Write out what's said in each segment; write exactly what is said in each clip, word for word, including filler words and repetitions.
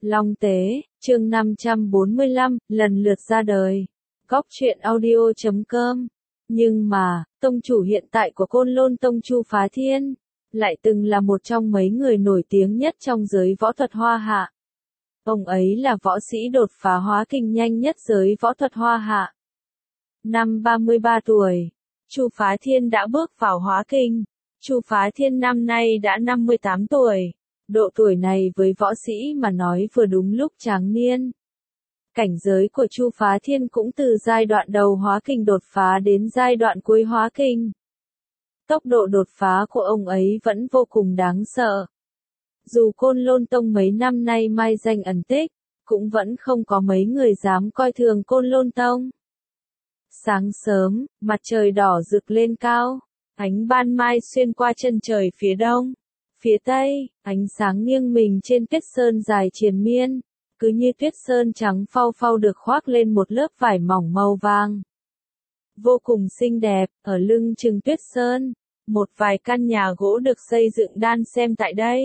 Long Tế, chương năm trăm bốn mươi lăm, lần lượt ra đời. Góc truyện audio chấm com. Nhưng mà, tông chủ hiện tại của Côn Lôn Tông Chu Phá Thiên, lại từng là một trong mấy người nổi tiếng nhất trong giới võ thuật Hoa Hạ. Ông ấy là võ sĩ đột phá hóa kinh nhanh nhất giới võ thuật Hoa Hạ. Năm ba mươi ba tuổi, Chu Phá Thiên đã bước vào hóa kinh. Chu Phá Thiên năm nay đã năm mươi tám tuổi. Độ tuổi này với võ sĩ mà nói vừa đúng lúc tráng niên. Cảnh giới của Chu Phá Thiên cũng từ giai đoạn đầu hóa kinh đột phá đến giai đoạn cuối hóa kinh. Tốc độ đột phá của ông ấy vẫn vô cùng đáng sợ. Dù Côn Lôn Tông mấy năm nay mai danh ẩn tích, cũng vẫn không có mấy người dám coi thường Côn Lôn Tông. Sáng sớm, mặt trời đỏ rực lên cao, ánh ban mai xuyên qua chân trời phía đông. Phía tây, ánh sáng nghiêng mình trên tuyết sơn dài triền miên, cứ như tuyết sơn trắng phau phau được khoác lên một lớp vải mỏng màu vàng. Vô cùng xinh đẹp, ở lưng chừng tuyết sơn, một vài căn nhà gỗ được xây dựng đan xen tại đây.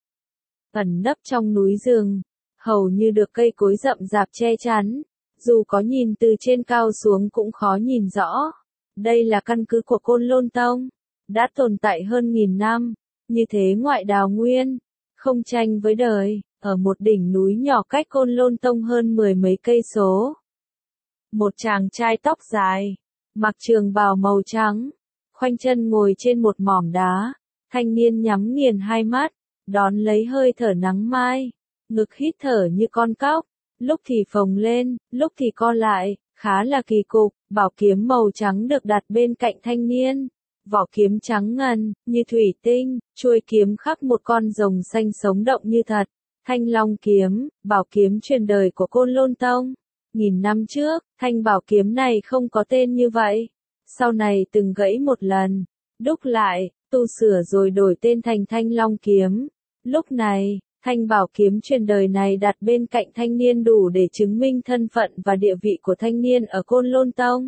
Ẩn nấp trong núi rừng, hầu như được cây cối rậm rạp che chắn, dù có nhìn từ trên cao xuống cũng khó nhìn rõ. Đây là căn cứ của Côn Lôn Tông, đã tồn tại hơn nghìn năm. Như thế ngoại đào nguyên, không tranh với đời, ở một đỉnh núi nhỏ cách Côn Lôn Tông hơn mười mấy cây số. Một chàng trai tóc dài, mặc trường bào màu trắng, khoanh chân ngồi trên một mỏm đá, thanh niên nhắm nghiền hai mắt, đón lấy hơi thở nắng mai, ngực hít thở như con cóc, lúc thì phồng lên, lúc thì co lại, khá là kỳ cục. Bảo kiếm màu trắng được đặt bên cạnh thanh niên. Vỏ kiếm trắng ngần, như thủy tinh, chuôi kiếm khắc một con rồng xanh sống động như thật. Thanh Long kiếm, bảo kiếm truyền đời của Côn Lôn Tông. Nghìn năm trước, thanh bảo kiếm này không có tên như vậy. Sau này từng gãy một lần, đúc lại, tu sửa rồi đổi tên thành Thanh Long kiếm. Lúc này, thanh bảo kiếm truyền đời này đặt bên cạnh thanh niên đủ để chứng minh thân phận và địa vị của thanh niên ở Côn Lôn Tông.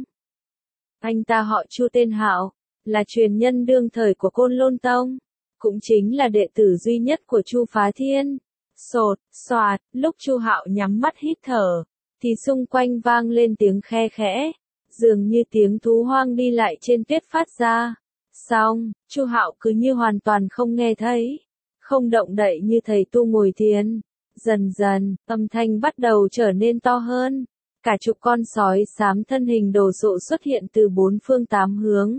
Anh ta họ Chu tên Hạo, là truyền nhân đương thời của Côn Lôn Tông, cũng chính là đệ tử duy nhất của Chu Phá Thiên. Sột, xoạt, lúc Chu Hạo nhắm mắt hít thở, thì xung quanh vang lên tiếng khe khẽ, dường như tiếng thú hoang đi lại trên tuyết phát ra. Xong, Chu Hạo cứ như hoàn toàn không nghe thấy, không động đậy như thầy tu ngồi thiền. Dần dần, âm thanh bắt đầu trở nên to hơn, cả chục con sói xám thân hình đồ sộ xuất hiện từ bốn phương tám hướng.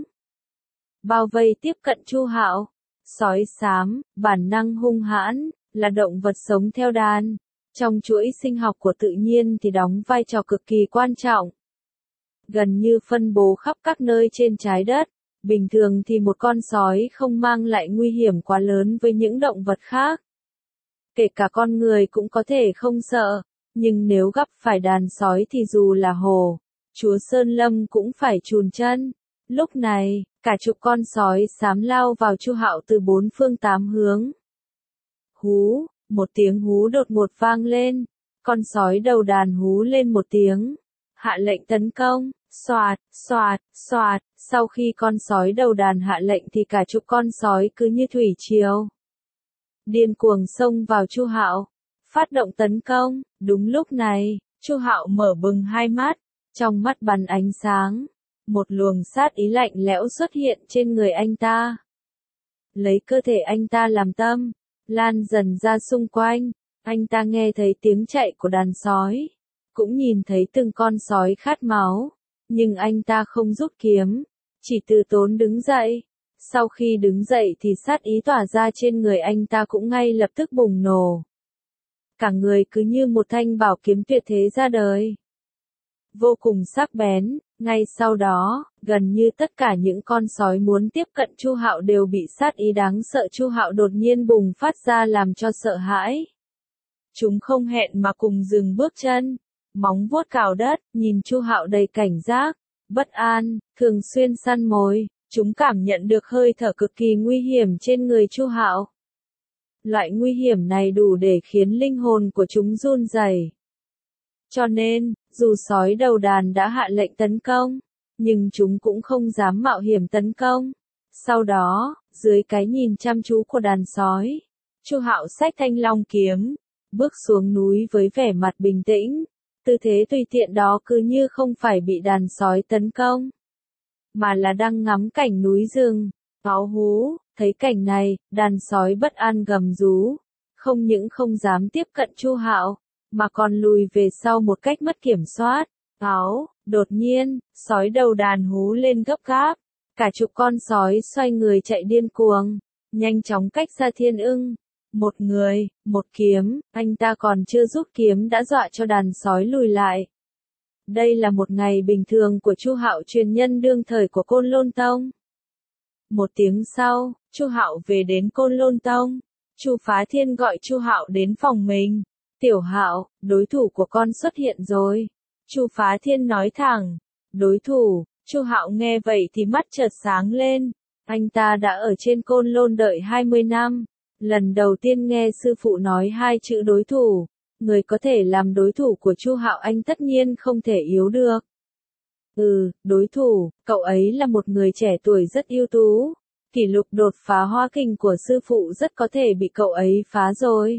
Bao vây tiếp cận Chu Hạo. Sói xám, bản năng hung hãn, là động vật sống theo đàn. Trong chuỗi sinh học của tự nhiên thì đóng vai trò cực kỳ quan trọng. Gần như phân bố khắp các nơi trên trái đất. Bình thường thì một con sói không mang lại nguy hiểm quá lớn với những động vật khác. Kể cả con người cũng có thể không sợ. Nhưng nếu gặp phải đàn sói thì dù là hổ, chúa Sơn Lâm cũng phải chùn chân. Lúc này, cả chục con sói xám lao vào Chu Hạo từ bốn phương tám hướng. Hú, một tiếng hú đột ngột vang lên, con sói đầu đàn hú lên một tiếng, hạ lệnh tấn công. Xoạt, xoạt, xoạt, sau khi con sói đầu đàn hạ lệnh thì cả chục con sói cứ như thủy triều điên cuồng xông vào Chu Hạo, phát động tấn công. Đúng lúc này, Chu Hạo mở bừng hai mắt, trong mắt bắn ánh sáng. Một luồng sát ý lạnh lẽo xuất hiện trên người anh ta. Lấy cơ thể anh ta làm tâm, lan dần ra xung quanh. Anh ta nghe thấy tiếng chạy của đàn sói, cũng nhìn thấy từng con sói khát máu. Nhưng anh ta không rút kiếm, chỉ từ tốn đứng dậy. Sau khi đứng dậy thì sát ý tỏa ra trên người anh ta cũng ngay lập tức bùng nổ. Cả người cứ như một thanh bảo kiếm tuyệt thế ra đời. Vô cùng sắc bén. Ngay sau đó, gần như tất cả những con sói muốn tiếp cận Chu Hạo đều bị sát ý đáng sợ Chu Hạo đột nhiên bùng phát ra làm cho sợ hãi. Chúng không hẹn mà cùng dừng bước chân, móng vuốt cào đất, nhìn Chu Hạo đầy cảnh giác, bất an, thường xuyên săn mồi. Chúng cảm nhận được hơi thở cực kỳ nguy hiểm trên người Chu Hạo. Loại nguy hiểm này đủ để khiến linh hồn của chúng run rẩy. Cho nên, dù sói đầu đàn đã hạ lệnh tấn công, nhưng chúng cũng không dám mạo hiểm tấn công. Sau đó, dưới cái nhìn chăm chú của đàn sói, Chu Hạo xách Thanh Long kiếm, bước xuống núi với vẻ mặt bình tĩnh, tư thế tùy tiện đó cứ như không phải bị đàn sói tấn công, mà là đang ngắm cảnh núi rừng. Áo hú, thấy cảnh này, đàn sói bất an gầm rú, không những không dám tiếp cận Chu Hạo, mà còn lùi về sau một cách mất kiểm soát. Áo, đột nhiên, sói đầu đàn hú lên gấp gáp, cả chục con sói xoay người chạy điên cuồng, nhanh chóng cách xa Thiên Ưng. Một người, một kiếm, anh ta còn chưa rút kiếm đã dọa cho đàn sói lùi lại. Đây là một ngày bình thường của Chu Hạo, truyền nhân đương thời của Côn Lôn Tông. Một tiếng sau, Chu Hạo về đến Côn Lôn Tông. Chu Phá Thiên gọi Chu Hạo đến phòng mình. "Tiểu Hạo, đối thủ của con xuất hiện rồi." Chu Phá Thiên nói thẳng. "Đối thủ?" Chu Hạo nghe vậy thì mắt chợt sáng lên. Anh ta đã ở trên Côn Lôn đợi hai mươi năm. Lần đầu tiên nghe sư phụ nói hai chữ đối thủ. Người có thể làm đối thủ của Chu Hạo anh tất nhiên không thể yếu được. Ừ, đối thủ, cậu ấy là một người trẻ tuổi rất ưu tú. Kỷ lục đột phá hóa kình của sư phụ rất có thể bị cậu ấy phá rồi.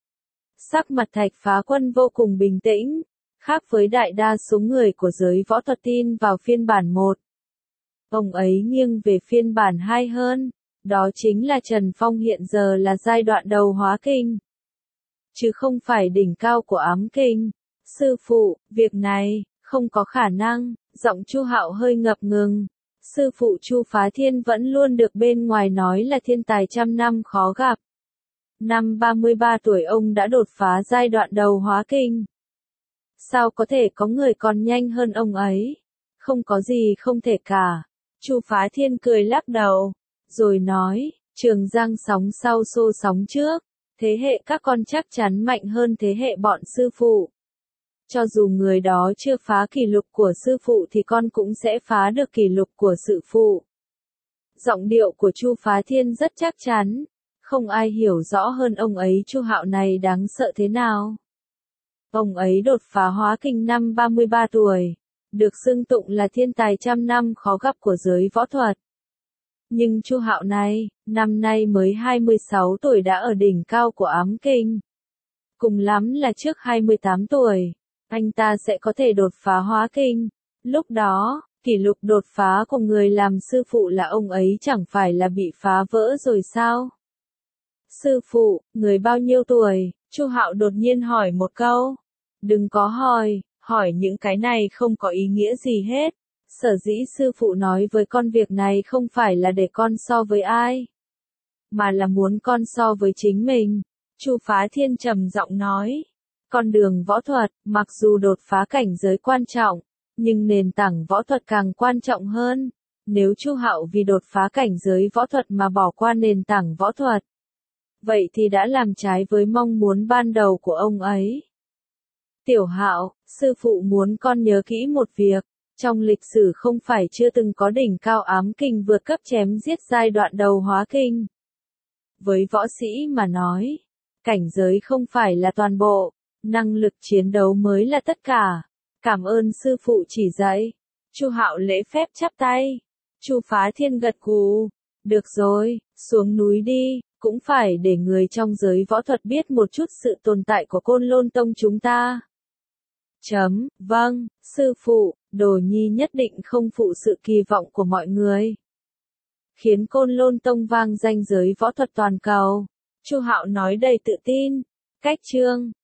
Sắc mặt Thạch Phá Quân vô cùng bình tĩnh, khác với đại đa số người của giới võ thuật tin vào phiên bản một. Ông ấy nghiêng về phiên bản hai hơn, đó chính là Trần Phong hiện giờ là giai đoạn đầu hóa kinh, chứ không phải đỉnh cao của ám kinh. Sư phụ, việc này, không có khả năng, giọng Chu Hạo hơi ngập ngừng. Sư phụ Chu Phá Thiên vẫn luôn được bên ngoài nói là thiên tài trăm năm khó gặp. Năm ba mươi ba tuổi ông đã đột phá giai đoạn đầu hóa kinh. Sao có thể có người còn nhanh hơn ông ấy? Không có gì không thể cả. Chu Phá Thiên cười lắc đầu, rồi nói, Trường Giang sóng sau xô sóng trước, thế hệ các con chắc chắn mạnh hơn thế hệ bọn sư phụ. Cho dù người đó chưa phá kỷ lục của sư phụ thì con cũng sẽ phá được kỷ lục của sư phụ. Giọng điệu của Chu Phá Thiên rất chắc chắn, không ai hiểu rõ hơn ông ấy Chu Hạo này đáng sợ thế nào. Ông ấy đột phá hóa kinh năm ba mươi ba tuổi, được xưng tụng là thiên tài trăm năm khó gặp của giới võ thuật. Nhưng Chu Hạo này, năm nay mới hai mươi sáu tuổi đã ở đỉnh cao của ám kinh. Cùng lắm là trước hai mươi tám tuổi, anh ta sẽ có thể đột phá hóa kinh. Lúc đó, kỷ lục đột phá của người làm sư phụ là ông ấy chẳng phải là bị phá vỡ rồi sao? Sư phụ, người bao nhiêu tuổi? Chu Hạo đột nhiên hỏi một câu. Đừng có hỏi, hỏi những cái này không có ý nghĩa gì hết. Sở dĩ sư phụ nói với con việc này không phải là để con so với ai, mà là muốn con so với chính mình. Chu Phá Thiên trầm giọng nói. Con đường võ thuật, mặc dù đột phá cảnh giới quan trọng, nhưng nền tảng võ thuật càng quan trọng hơn. Nếu Chu Hạo vì đột phá cảnh giới võ thuật mà bỏ qua nền tảng võ thuật, vậy thì đã làm trái với mong muốn ban đầu của ông ấy. Tiểu Hạo, sư phụ muốn con nhớ kỹ một việc, trong lịch sử không phải chưa từng có đỉnh cao ám kinh vượt cấp chém giết giai đoạn đầu hóa kinh. Với võ sĩ mà nói, cảnh giới không phải là toàn bộ, năng lực chiến đấu mới là tất cả. Cảm ơn sư phụ chỉ dạy. Chu Hạo lễ phép chắp tay. Chu Phá Thiên gật gù. Được rồi, xuống núi đi, cũng phải để người trong giới võ thuật biết một chút sự tồn tại của Côn Lôn Tông chúng ta. Chấm, vâng, sư phụ, Đồ Nhi nhất định không phụ sự kỳ vọng của mọi người. Khiến Côn Lôn Tông vang danh giới võ thuật toàn cầu. Chu Hạo nói đầy tự tin. Cách chương